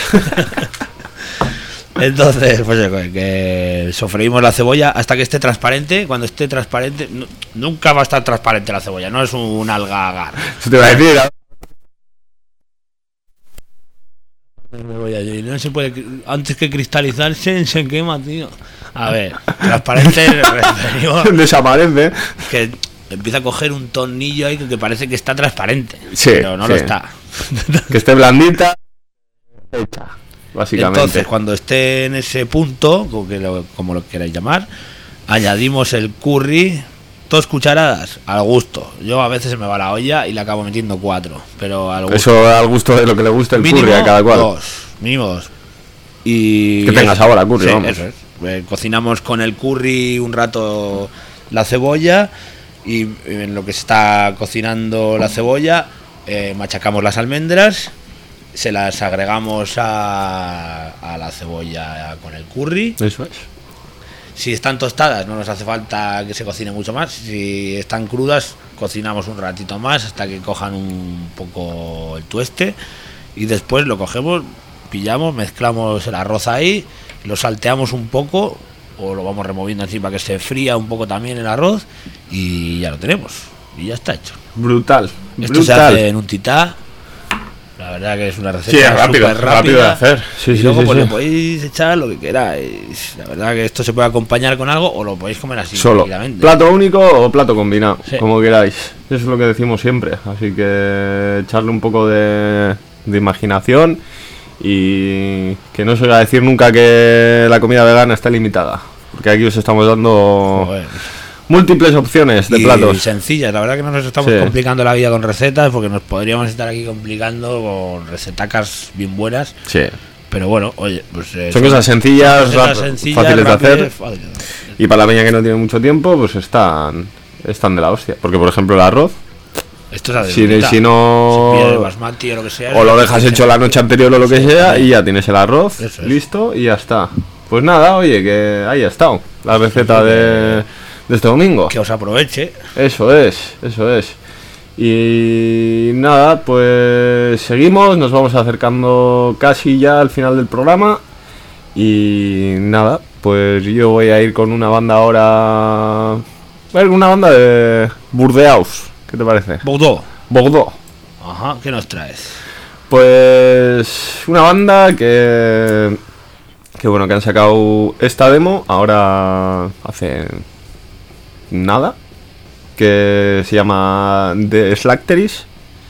Entonces, pues eso, que sofreímos la cebolla hasta que esté transparente. Cuando esté transparente, nu- nunca va a estar transparente la cebolla, no es un alga agar. Eso te iba a decir. No se puede, antes que cristalizarse se quema, tío. A ver, transparente referimos Desaparece. que empieza a coger un tonillo ahí que parece que está transparente, Sí, pero no lo sí. está. Que esté blandita. Hecha. Básicamente. Entonces, cuando esté en ese punto, como, que lo, como lo queráis llamar, añadimos el curry, dos cucharadas al gusto. Yo a veces se me va la olla y le acabo metiendo cuatro, pero al gusto. Eso al gusto de lo que le gusta el Mínimo curry a cada cual. dos, mínimo dos. Y Que tenga sabor a curry, sí, vamos. eso es. Eh, cocinamos con el curry un rato la cebolla y en lo que se está cocinando la cebolla eh, machacamos las almendras, se las agregamos a, a la cebolla con el curry. Eso es. Si están tostadas no nos hace falta que se cocine mucho más. Si están crudas cocinamos un ratito más hasta que cojan un poco el tueste y después lo cogemos, pillamos, mezclamos el arroz ahí, lo salteamos un poco o lo vamos removiendo así para que se fría un poco también el arroz y ya lo tenemos y ya está hecho. Brutal. Esto Brutal. se hace en un titá, la verdad que es una receta Sí, es rápido, súper rápido de rápida. hacer. Sí, y sí, luego sí, pues sí. le podéis echar lo que queráis. La verdad que esto se puede acompañar con algo o lo podéis comer así Solo. tranquilamente. Plato único o plato combinado, Sí. como queráis. Eso es lo que decimos siempre. Así que echarle un poco de, de imaginación y que no se va a decir nunca que la comida vegana está limitada. Porque aquí os estamos dando Joder. múltiples opciones de y platos. sencillas, la verdad que no nos estamos Sí. complicando la vida con recetas porque nos podríamos estar aquí complicando con recetacas bien buenas, Sí. pero bueno, oye, pues eh, Son cosas sencillas, recetas rap- sencillas, fáciles de rápidas, hacer. fáciles de hacer. Y para la peña que no tiene mucho tiempo, pues están están de la hostia. Porque, por ejemplo, el arroz, Esto es si, adelantado. si no... Si pides basmati o lo que sea, O lo dejas hecho la noche anterior o lo que Sí, sea también. y ya tienes el arroz Eso es. listo y ya está. Pues nada, oye, que ahí ha estado la receta de, de este domingo. que os aproveche. Eso es, eso es. Y nada, pues seguimos, nos vamos acercando casi ya al final del programa. Y nada, pues yo voy a ir con una banda ahora... Voy a ir con una banda de Burdeos, ¿qué te parece? Bordeaux. Bordeaux. Ajá, ¿qué nos traes? Pues una banda que que bueno, que han sacado esta demo ahora hace nada, que se llama The Slacteris.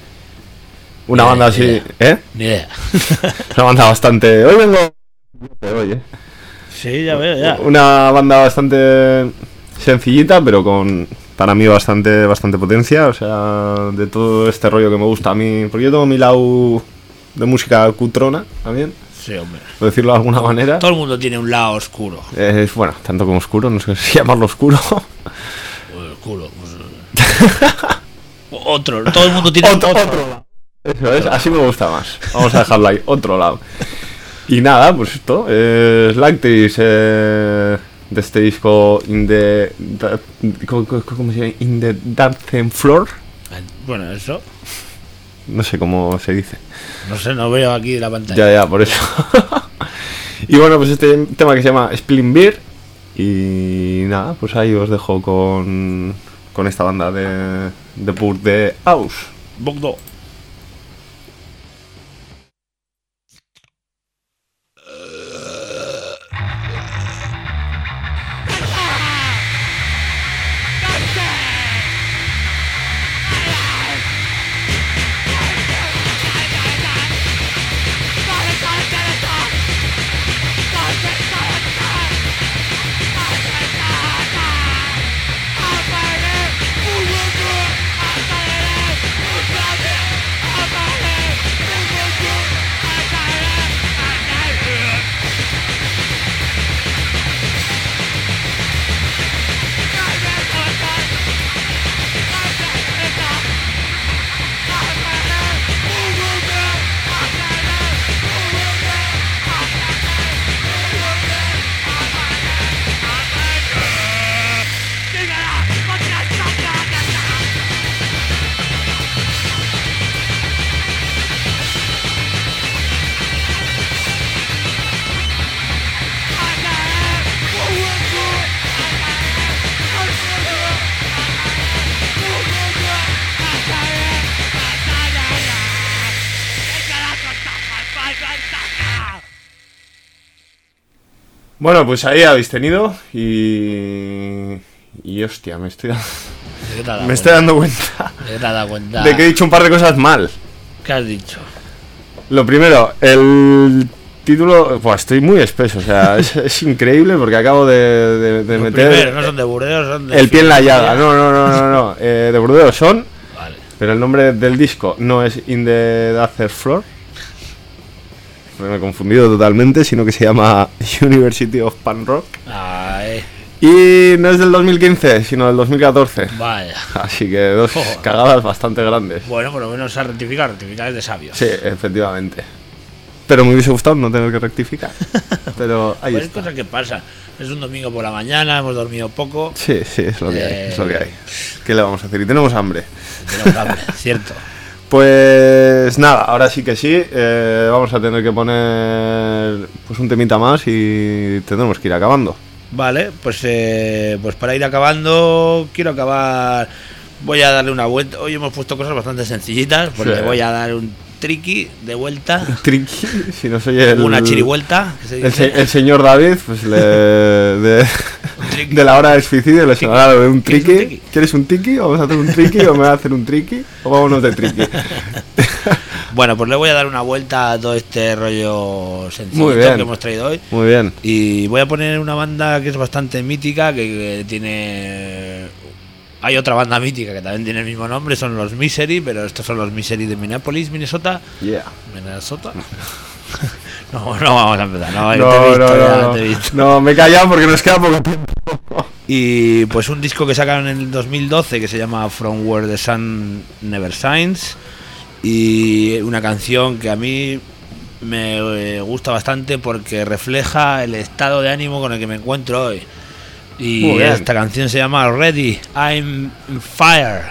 Una Ni banda idea, así, ni idea. ¿eh? Ni idea. Una banda bastante. Hoy vengo. Oye, Sí, ya veo, ya. una banda bastante sencillita, pero con para mí bastante bastante potencia, o sea, de todo este rollo que me gusta a mí, porque yo tengo mi lado de música cutrona también, Sí, hombre. por decirlo de alguna manera. Todo el mundo tiene un lado oscuro. Es bueno, tanto como oscuro, no sé si llamarlo oscuro. Pues oscuro. Pues, otro. Todo el mundo tiene Otro- otro. otro lado. Eso es, así me gusta más. Vamos a dejarlo ahí, otro lado. Y nada, pues esto, eh, Slacteris, eh, de este disco In the da- ¿cómo, cómo- cómo se llama? In the Dancing Floor. Bueno, eso. No sé cómo se dice. No sé, no veo aquí la pantalla. Ya, ya, por eso. Y bueno, pues este tema que se llama Splin Beer. Y nada, pues ahí os dejo con, con esta banda de, de Pur de House. Bordeaux. Bueno, pues ahí habéis tenido y... Y hostia, me estoy, dando- ¿De qué te has dado me estoy cuenta? dando cuenta ¿De qué te has dado cuenta? de que he dicho un par de cosas mal. ¿Qué has dicho? Lo primero, el título... Pues estoy muy espeso, o sea, es, es increíble porque acabo de, de- de Los meter primeros no son de Burdeos, son de... el pie en la llaga. No, no, no, no, no. Eh, de Burdeos son, Vale. pero el nombre del disco no es In the Dancing Floor. Me he confundido totalmente, sino que se llama University of Punk Rock. Ay, Y no es del dos mil quince, sino del dos mil catorce. vaya. Así que dos Joder. cagadas bastante grandes. Bueno, por lo menos a rectificar, rectificar es de sabios. Sí, efectivamente. Pero me hubiese gustado no tener que rectificar. Pero ahí Pues es está. cosa que pasa. Es un domingo por la mañana, hemos dormido poco. Sí, sí, es lo que hay, Eh. es lo que hay. ¿Qué le vamos a hacer? Y tenemos hambre. Tenemos hambre, cierto. Pues nada, ahora sí que sí, eh, vamos a tener que poner pues un temita más y tendremos que ir acabando. Vale, pues eh, pues para ir acabando, quiero acabar. Voy a darle una vuelta. Hoy hemos puesto cosas bastante sencillitas, porque Sí. voy a dar un triqui de vuelta. Triqui, si no soy el... Una chirivuelta, que se El, dice. se- el señor David, pues le, de, triqui. de la hora del suicidio le sonará lo de un ¿Quieres un triqui. triqui? ¿Quieres un triqui? ¿Vamos a hacer un triqui o me va a hacer un triqui? ¿O vámonos de triqui? Bueno, pues le voy a dar una vuelta a todo este rollo Muy sencillito bien. que hemos traído hoy. Muy bien. Y voy a poner una banda que es bastante mítica, que, que tiene... Hay otra banda mítica que también tiene el mismo nombre, son los Misery, pero estos son los Misery de Minneapolis, Minnesota. Yeah. Minnesota. No, no vamos a empezar, no, No, te he visto, no, ya no, te he visto. no, me he callado porque nos queda poco tiempo. Y pues un disco que sacaron en el dos mil doce que se llama From Where the Sun Never Shines, y una canción que a mí me eh, gusta bastante porque refleja el estado de ánimo con el que me encuentro hoy. Y Muy bien. esta canción se llama Ready, I'm Fire.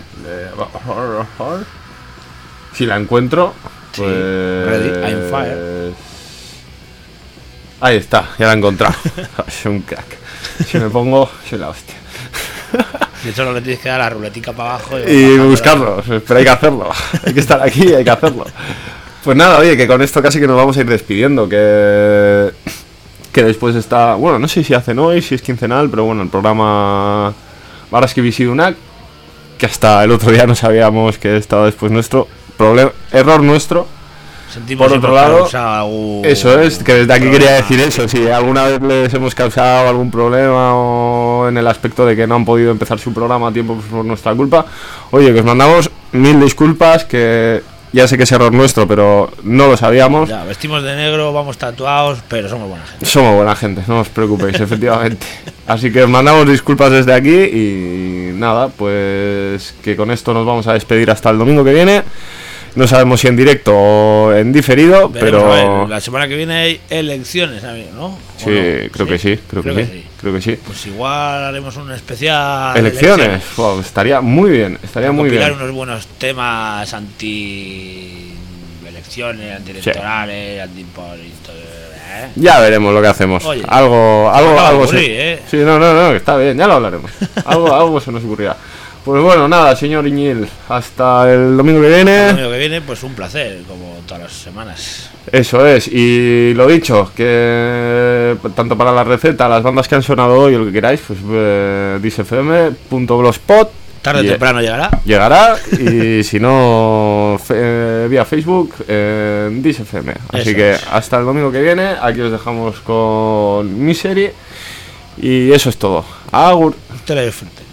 Si la encuentro, Sí, pues... Ready, I'm Fire. Ahí está, ya la he encontrado. Soy un crack. Si me pongo, soy la hostia. De hecho, le tienes que dar la ruletica para abajo y, Y bajar, buscarlo, pero hay que hacerlo. Hay que estar aquí y hay que hacerlo. Pues nada, oye, que con esto casi que nos vamos a ir despidiendo. Que, que después está... Bueno, no sé si hacen hoy, si es quincenal, pero bueno, el programa Baraski Visidunac, que hasta el otro día no sabíamos que estaba después nuestro. Problema, error nuestro. Sentimos Por si otro hemos lado, causado algún Eso es, que desde aquí problema. quería decir eso. Si alguna vez les hemos causado algún problema o en el aspecto de que no han podido empezar su programa a tiempo pues por nuestra culpa, oye, que os mandamos mil disculpas, que ya sé que es error nuestro, pero no lo sabíamos. Ya, vestimos de negro, vamos tatuados, pero somos buena gente. Somos buena gente, no os preocupéis, efectivamente. Así que os mandamos disculpas desde aquí y nada, pues que con esto nos vamos a despedir hasta el domingo que viene. No sabemos si en directo o en diferido, Veremos, pero... a ver, la semana que viene hay elecciones, amigo, ¿no? ¿O Sí, no? creo que sí, creo, que, sí, creo que sí. Pues igual haremos un especial. de Elecciones, wow, estaría muy bien, estaría muy Compilar bien. unos buenos temas anti elecciones, antielectorales, anti ¿eh? Ya veremos lo que hacemos. Oye, algo, algo, acaba de algo ocurrir, se... ¿eh? Sí, no, no, no, está bien, ya lo hablaremos. algo, algo se nos ocurrirá. Pues bueno, nada, señor Iñil, hasta el domingo que El viene. domingo que viene, pues un placer, como todas las semanas. Eso es, y lo dicho, que tanto para la receta, las bandas que han sonado hoy o lo que queráis, pues eh, disfm punto blogspot Tarde o y- temprano llegará. llegará, y si no, fe- eh, vía Facebook, eh, disfm. Así Eso que es. hasta el domingo que viene, aquí os dejamos con Misery, y eso es todo. Agur. Usted le disfrute.